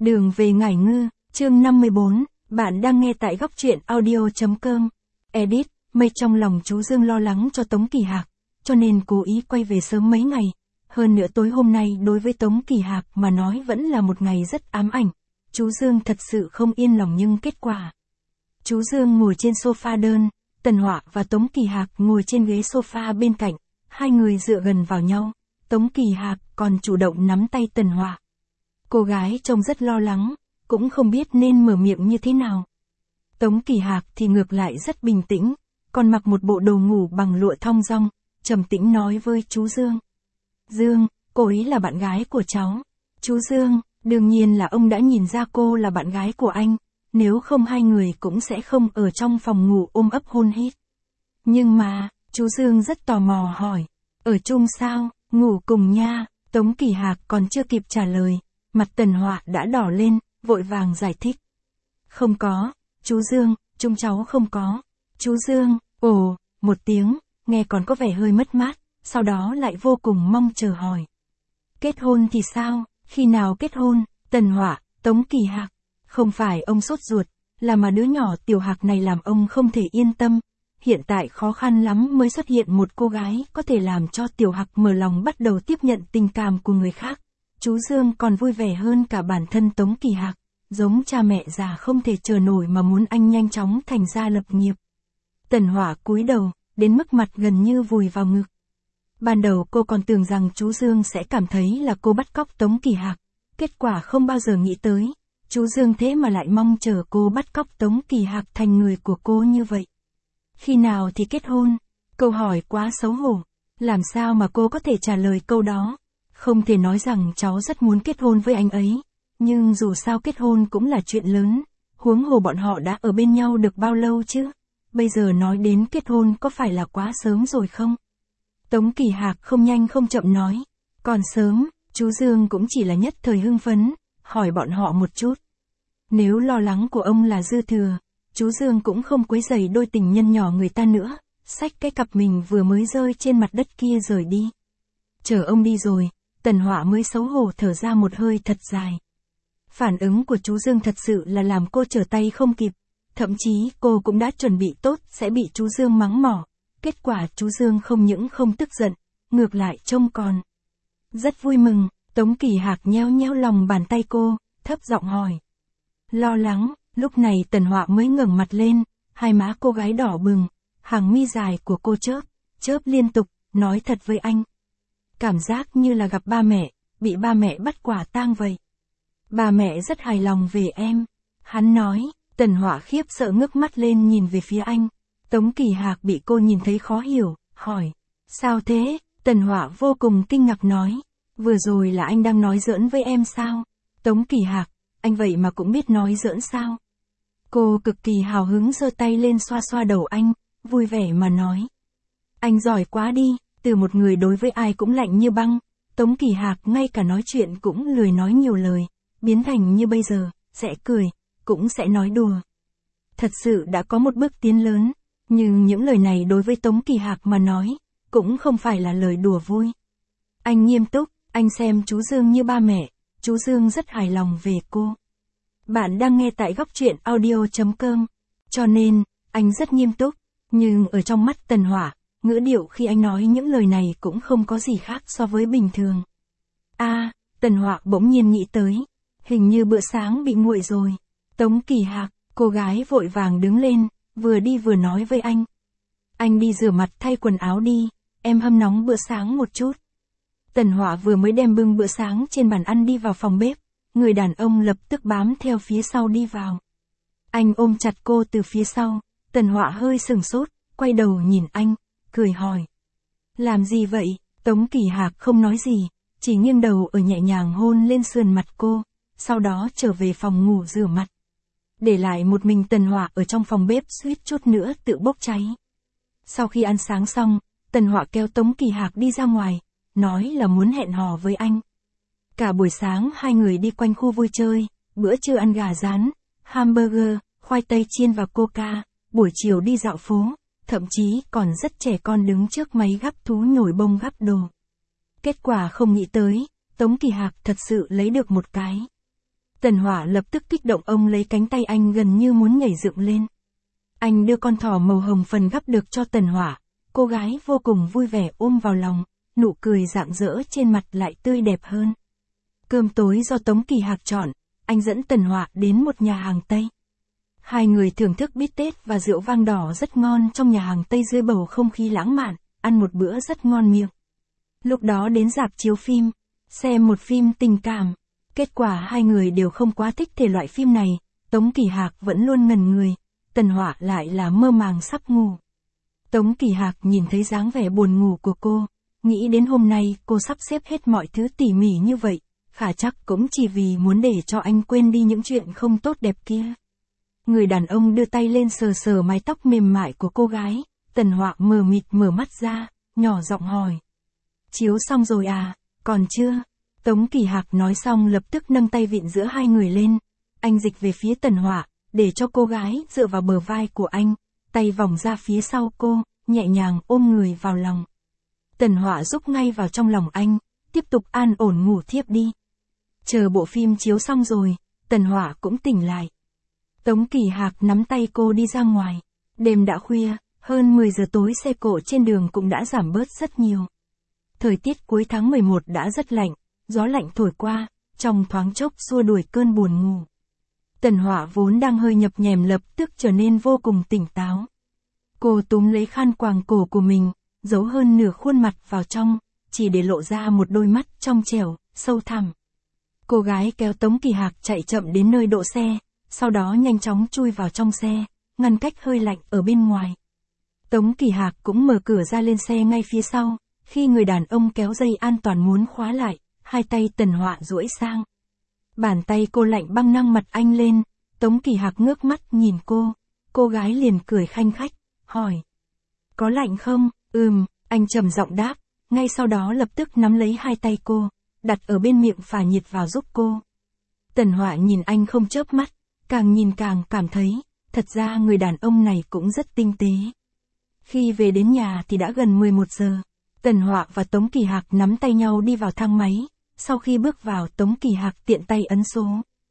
Đường về Ngải Ngư, chương 54, bạn đang nghe tại góc truyện audio.com. Edit, mây trong lòng chú Dương lo lắng cho Tống Kỳ Hạc, cho nên cố ý quay về sớm mấy ngày. Hơn nữa tối hôm nay đối với Tống Kỳ Hạc mà nói vẫn là một ngày rất ám ảnh. Chú Dương thật sự không yên lòng nhưng kết quả. Chú Dương ngồi trên sofa đơn, Tần Họa và Tống Kỳ Hạc ngồi trên ghế sofa bên cạnh, hai người dựa gần vào nhau. Tống Kỳ Hạc còn chủ động nắm tay Tần Họa. Cô gái trông rất lo lắng, cũng không biết nên mở miệng như thế nào. Tống Kỳ Hạc thì ngược lại rất bình tĩnh, còn mặc một bộ đồ ngủ bằng lụa thong dong, trầm tĩnh nói với chú Dương. Dương, cô ấy là bạn gái của cháu. Chú Dương, đương nhiên là ông đã nhìn ra cô là bạn gái của anh, nếu không hai người cũng sẽ không ở trong phòng ngủ ôm ấp hôn hít. Nhưng mà, chú Dương rất tò mò hỏi, ở chung sao, ngủ cùng nha. Tống Kỳ Hạc còn chưa kịp trả lời, mặt Tần Họa đã đỏ lên, vội vàng giải thích. Không có, chú Dương, chúng cháu không có. Chú Dương, ồ, một tiếng, nghe còn có vẻ hơi mất mát, sau đó lại vô cùng mong chờ hỏi. Kết hôn thì sao, khi nào kết hôn? Tần Họa, Tống Kỳ Hạc, không phải ông sốt ruột, là mà đứa nhỏ Tiểu Hạc này làm ông không thể yên tâm. Hiện tại khó khăn lắm mới xuất hiện một cô gái có thể làm cho Tiểu Hạc mở lòng bắt đầu tiếp nhận tình cảm của người khác. Chú Dương còn vui vẻ hơn cả bản thân Tống Kỳ Hạc, giống cha mẹ già không thể chờ nổi mà muốn anh nhanh chóng thành gia lập nghiệp. Tần Họa cúi đầu, đến mức mặt gần như vùi vào ngực. Ban đầu cô còn tưởng rằng chú Dương sẽ cảm thấy là cô bắt cóc Tống Kỳ Hạc, kết quả không bao giờ nghĩ tới, chú Dương thế mà lại mong chờ cô bắt cóc Tống Kỳ Hạc thành người của cô như vậy. Khi nào thì kết hôn? Câu hỏi quá xấu hổ, làm sao mà cô có thể trả lời câu đó? Không thể nói rằng cháu rất muốn kết hôn với anh ấy, nhưng dù sao kết hôn cũng là chuyện lớn, huống hồ bọn họ đã ở bên nhau được bao lâu chứ? Bây giờ nói đến kết hôn có phải là quá sớm rồi không? Tống Kỳ Hạc không nhanh không chậm nói, còn sớm, chú Dương cũng chỉ là nhất thời hưng phấn, hỏi bọn họ một chút. Nếu lo lắng của ông là dư thừa, chú Dương cũng không quấy rầy đôi tình nhân nhỏ người ta nữa, xách cái cặp mình vừa mới rơi trên mặt đất kia rời đi. Chờ ông đi rồi, Tần Họa mới xấu hổ thở ra một hơi thật dài. Phản ứng của chú Dương thật sự là làm cô trở tay không kịp, thậm chí cô cũng đã chuẩn bị tốt sẽ bị chú Dương mắng mỏ. Kết quả chú Dương không những không tức giận, ngược lại trông còn rất vui mừng. Tống Kỳ Hạc nhéo nhéo lòng bàn tay cô, thấp giọng hỏi. Lo lắng, lúc này Tần Họa mới ngẩng mặt lên, hai má cô gái đỏ bừng, hàng mi dài của cô chớp liên tục, nói thật với anh. Cảm giác như là gặp ba mẹ, bị ba mẹ bắt quả tang vậy. Ba mẹ rất hài lòng về em. Hắn nói. Tần Họa khiếp sợ ngước mắt lên nhìn về phía anh. Tống Kỳ Hạc bị cô nhìn thấy khó hiểu, hỏi. Sao thế? Tần Họa vô cùng kinh ngạc nói. Vừa rồi là anh đang nói giỡn với em sao? Tống Kỳ Hạc, anh vậy mà cũng biết nói giỡn sao? Cô cực kỳ hào hứng giơ tay lên xoa xoa đầu anh, vui vẻ mà nói. Anh giỏi quá đi, từ một người đối với ai cũng lạnh như băng. Tống Kỳ Hạc ngay cả nói chuyện cũng lười nói nhiều lời, biến thành như bây giờ, sẽ cười, cũng sẽ nói đùa. Thật sự đã có một bước tiến lớn, nhưng những lời này đối với Tống Kỳ Hạc mà nói, cũng không phải là lời đùa vui. Anh nghiêm túc, anh xem chú Dương như ba mẹ, chú Dương rất hài lòng về cô. Bạn đang nghe tại góc truyện audio.com, cho nên, anh rất nghiêm túc, nhưng ở trong mắt Tần Họa, ngữ điệu khi anh nói những lời này cũng không có gì khác so với bình thường. Tần Họa bỗng nhiên nghĩ tới, hình như bữa sáng bị nguội rồi. Tống Kỳ Hạc, cô gái vội vàng đứng lên, vừa đi vừa nói với anh. Anh đi rửa mặt thay quần áo đi, em hâm nóng bữa sáng một chút. Tần Họa vừa mới đem bưng bữa sáng trên bàn ăn đi vào phòng bếp, người đàn ông lập tức bám theo phía sau đi vào. Anh ôm chặt cô từ phía sau, Tần Họa hơi sừng sốt, quay đầu nhìn anh, cười hỏi. Làm gì vậy? Tống Kỳ Hạc không nói gì, chỉ nghiêng đầu ở nhẹ nhàng hôn lên sườn mặt cô, sau đó trở về phòng ngủ rửa mặt. Để lại một mình Tần Họa ở trong phòng bếp suýt chút nữa tự bốc cháy. Sau khi ăn sáng xong, Tần Họa kéo Tống Kỳ Hạc đi ra ngoài, nói là muốn hẹn hò với anh. Cả buổi sáng hai người đi quanh khu vui chơi, bữa trưa ăn gà rán, hamburger, khoai tây chiên và coca, buổi chiều đi dạo phố, thậm chí còn rất trẻ con đứng trước máy gắp thú nhồi bông gắp đồ. Kết quả không nghĩ tới, Tống Kỳ Hạc thật sự lấy được một cái Tần Hỏa lập tức kích động, ông lấy cánh tay anh gần như muốn nhảy dựng lên. Anh đưa con thỏ màu hồng phần gắp được cho Tần Hỏa, cô gái vô cùng vui vẻ ôm vào lòng, nụ cười rạng rỡ trên mặt lại tươi đẹp hơn. Cơm tối do Tống Kỳ Hạc chọn, anh dẫn Tần Hỏa đến một nhà hàng Tây. Hai người thưởng thức bít tết và rượu vang đỏ rất ngon trong nhà hàng Tây dưới bầu không khí lãng mạn, ăn một bữa rất ngon miệng. Lúc đó đến rạp chiếu phim, xem một phim tình cảm. Kết quả hai người đều không quá thích thể loại phim này, Tống Kỳ Hạc vẫn luôn ngẩn người, Tần Hỏa lại là mơ màng sắp ngủ. Tống Kỳ Hạc nhìn thấy dáng vẻ buồn ngủ của cô, nghĩ đến hôm nay cô sắp xếp hết mọi thứ tỉ mỉ như vậy, khả chắc cũng chỉ vì muốn để cho anh quên đi những chuyện không tốt đẹp kia. Người đàn ông đưa tay lên sờ sờ mái tóc mềm mại của cô gái, Tần Hỏa mờ mịt mở mắt ra, nhỏ giọng hỏi. Chiếu xong rồi à, còn chưa? Tống Kỳ Hạc nói xong lập tức nâng tay vịn giữa hai người lên, anh dịch về phía Tần Hỏa, để cho cô gái dựa vào bờ vai của anh, tay vòng ra phía sau cô, nhẹ nhàng ôm người vào lòng. Tần Hỏa rúc ngay vào trong lòng anh, tiếp tục an ổn ngủ thiếp đi. Chờ bộ phim chiếu xong rồi, Tần Hỏa cũng tỉnh lại. Tống Kỳ Hạc nắm tay cô đi ra ngoài. Đêm đã khuya, hơn 10 giờ tối xe cộ trên đường cũng đã giảm bớt rất nhiều. Thời tiết cuối tháng 11 đã rất lạnh, gió lạnh thổi qua, trong thoáng chốc xua đuổi cơn buồn ngủ. Tần Hỏa vốn đang hơi nhập nhèm lập tức trở nên vô cùng tỉnh táo. Cô túm lấy khăn quàng cổ của mình, giấu hơn nửa khuôn mặt vào trong, chỉ để lộ ra một đôi mắt trong trẻo, sâu thẳm. Cô gái kéo Tống Kỳ Hạc chạy chậm đến nơi đỗ xe, sau đó nhanh chóng chui vào trong xe, ngăn cách hơi lạnh ở bên ngoài. Tống Kỳ Hạc cũng mở cửa ra lên xe ngay phía sau, khi người đàn ông kéo dây an toàn muốn khóa lại, hai tay Tần Hỏa duỗi sang. Bàn tay cô lạnh băng nâng mặt anh lên, Tống Kỳ Hạc ngước mắt nhìn cô gái liền cười khanh khách, hỏi. Có lạnh không? Anh trầm giọng đáp, ngay sau đó lập tức nắm lấy hai tay cô, đặt ở bên miệng phả nhiệt vào giúp cô. Tần Hỏa nhìn anh không chớp mắt, càng nhìn càng cảm thấy, thật ra người đàn ông này cũng rất tinh tế. Khi về đến nhà thì đã gần 11 giờ, Tần Hỏa và Tống Kỳ Hạc nắm tay nhau đi vào thang máy, sau khi bước vào Tống Kỳ Hạc tiện tay ấn số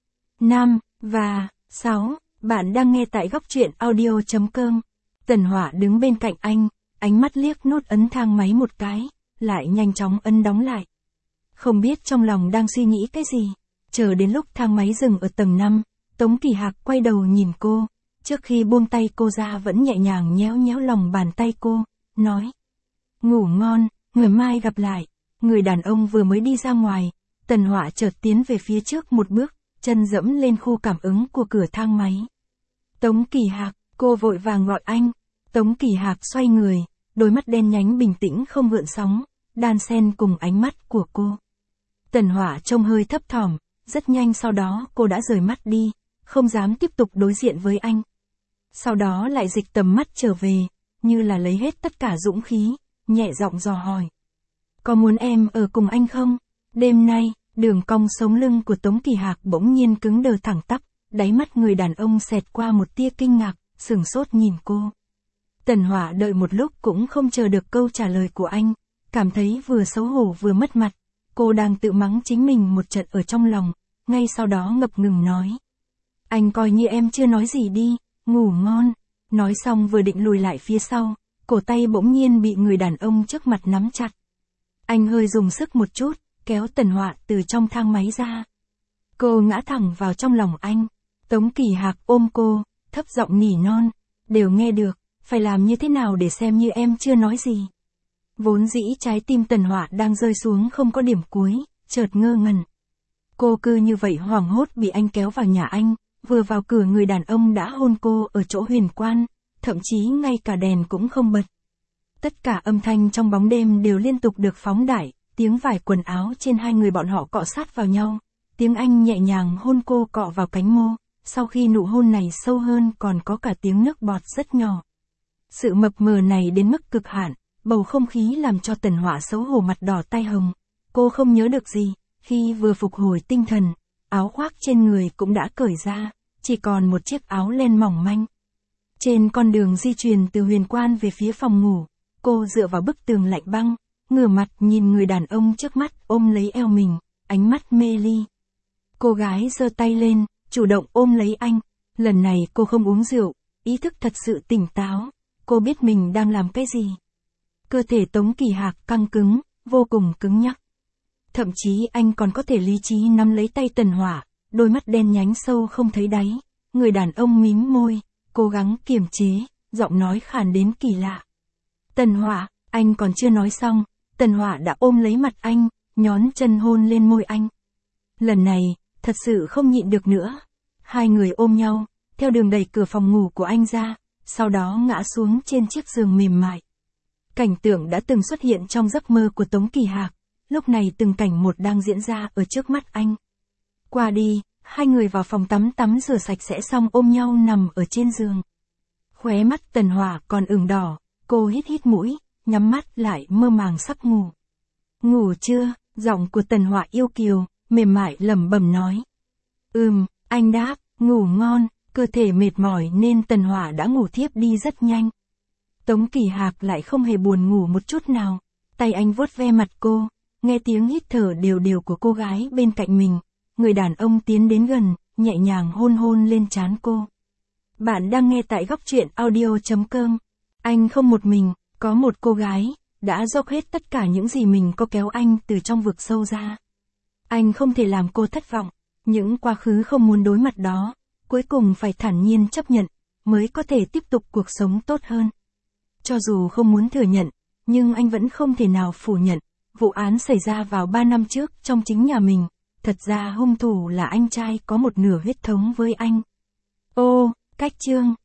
5 và 6, bạn đang nghe tại góc truyện audio.com. Tần Hỏa đứng bên cạnh anh, ánh mắt liếc nút ấn thang máy một cái, lại nhanh chóng ấn đóng lại. Không biết trong lòng đang suy nghĩ cái gì, chờ đến lúc thang máy dừng ở tầng 5, Tống Kỳ Hạc quay đầu nhìn cô, trước khi buông tay cô ra vẫn nhẹ nhàng nhéo nhéo lòng bàn tay cô, nói. Ngủ ngon, ngày mai gặp lại. Người đàn ông vừa mới đi ra ngoài, Tần Hỏa chợt tiến về phía trước một bước, chân dẫm lên khu cảm ứng của cửa thang máy. Tống Kỳ Hạc, cô vội vàng gọi anh. Tống Kỳ Hạc xoay người, đôi mắt đen nhánh bình tĩnh không gợn sóng, đan xen cùng ánh mắt của cô. Tần Hỏa trông hơi thấp thỏm, rất nhanh sau đó cô đã rời mắt đi, không dám tiếp tục đối diện với anh. Sau đó lại dịch tầm mắt trở về, như là lấy hết tất cả dũng khí, nhẹ giọng dò hỏi. Có muốn em ở cùng anh không? Đêm nay, đường cong sống lưng của Tống Kỳ Hạc bỗng nhiên cứng đờ thẳng tắp, đáy mắt người đàn ông xẹt qua một tia kinh ngạc, sửng sốt nhìn cô. Tần Hỏa đợi một lúc cũng không chờ được câu trả lời của anh, cảm thấy vừa xấu hổ vừa mất mặt. Cô đang tự mắng chính mình một trận ở trong lòng, ngay sau đó ngập ngừng nói. Anh coi như em chưa nói gì đi, ngủ ngon. Nói xong vừa định lùi lại phía sau, cổ tay bỗng nhiên bị người đàn ông trước mặt nắm chặt. Anh hơi dùng sức một chút, kéo Tần Hỏa từ trong thang máy ra. Cô ngã thẳng vào trong lòng anh. Tống Kỳ Hạc ôm cô, thấp giọng nỉ non. Đều nghe được, phải làm như thế nào để xem như em chưa nói gì. Vốn dĩ trái tim Tần Hỏa đang rơi xuống không có điểm cuối, chợt ngơ ngẩn. Cô cứ như vậy hoảng hốt bị anh kéo vào nhà anh, vừa vào cửa người đàn ông đã hôn cô ở chỗ huyền quan, thậm chí ngay cả đèn cũng không bật. Tất cả âm thanh trong bóng đêm đều liên tục được phóng đại, tiếng vải quần áo trên hai người bọn họ cọ sát vào nhau, tiếng anh nhẹ nhàng hôn cô cọ vào cánh môi, sau khi nụ hôn này sâu hơn còn có cả tiếng nước bọt rất nhỏ. Sự mập mờ này đến mức cực hạn, bầu không khí làm cho Tần Hỏa xấu hổ mặt đỏ tai hồng. Cô không nhớ được gì, khi vừa phục hồi tinh thần, áo khoác trên người cũng đã cởi ra, chỉ còn một chiếc áo len mỏng manh. Trên con đường di chuyển từ huyền quan về phía phòng ngủ, cô dựa vào bức tường lạnh băng, ngửa mặt nhìn người đàn ông trước mắt ôm lấy eo mình, ánh mắt mê ly. Cô gái giơ tay lên, chủ động ôm lấy anh. Lần này cô không uống rượu, ý thức thật sự tỉnh táo. Cô biết mình đang làm cái gì. Cơ thể Tống Kỳ Hạc căng cứng, vô cùng cứng nhắc. Thậm chí anh còn có thể lý trí nắm lấy tay Tần Hỏa, đôi mắt đen nhánh sâu không thấy đáy. Người đàn ông mím môi, cố gắng kiềm chế, giọng nói khàn đến kỳ lạ. Tần Hỏa, anh còn chưa nói xong, Tần Hỏa đã ôm lấy mặt anh, nhón chân hôn lên môi anh. Lần này, thật sự không nhịn được nữa. Hai người ôm nhau, theo đường đẩy cửa phòng ngủ của anh ra, sau đó ngã xuống trên chiếc giường mềm mại. Cảnh tượng đã từng xuất hiện trong giấc mơ của Tống Kỳ Hạc, lúc này từng cảnh một đang diễn ra ở trước mắt anh. Qua đi, hai người vào phòng tắm rửa sạch sẽ xong ôm nhau nằm ở trên giường. Khóe mắt Tần Hỏa còn ửng đỏ, cô hít hít mũi, nhắm mắt lại mơ màng sắp ngủ. Ngủ chưa? Giọng của Tần Hỏa yêu kiều, mềm mại lẩm bẩm nói. Anh đáp, ngủ ngon, cơ thể mệt mỏi nên Tần Hỏa đã ngủ thiếp đi rất nhanh. Tống Kỳ Hạc lại không hề buồn ngủ một chút nào, tay anh vuốt ve mặt cô, nghe tiếng hít thở đều đều của cô gái bên cạnh mình, người đàn ông tiến đến gần, nhẹ nhàng hôn hôn lên trán cô. Bạn đang nghe tại góc truyện audio.com. Anh không một mình, có một cô gái, đã dốc hết tất cả những gì mình có kéo anh từ trong vực sâu ra. Anh không thể làm cô thất vọng, những quá khứ không muốn đối mặt đó, cuối cùng phải thản nhiên chấp nhận, mới có thể tiếp tục cuộc sống tốt hơn. Cho dù không muốn thừa nhận, nhưng anh vẫn không thể nào phủ nhận, vụ án xảy ra vào 3 năm trước trong chính nhà mình, thật ra hung thủ là anh trai có một nửa huyết thống với anh. Ô, cách chương.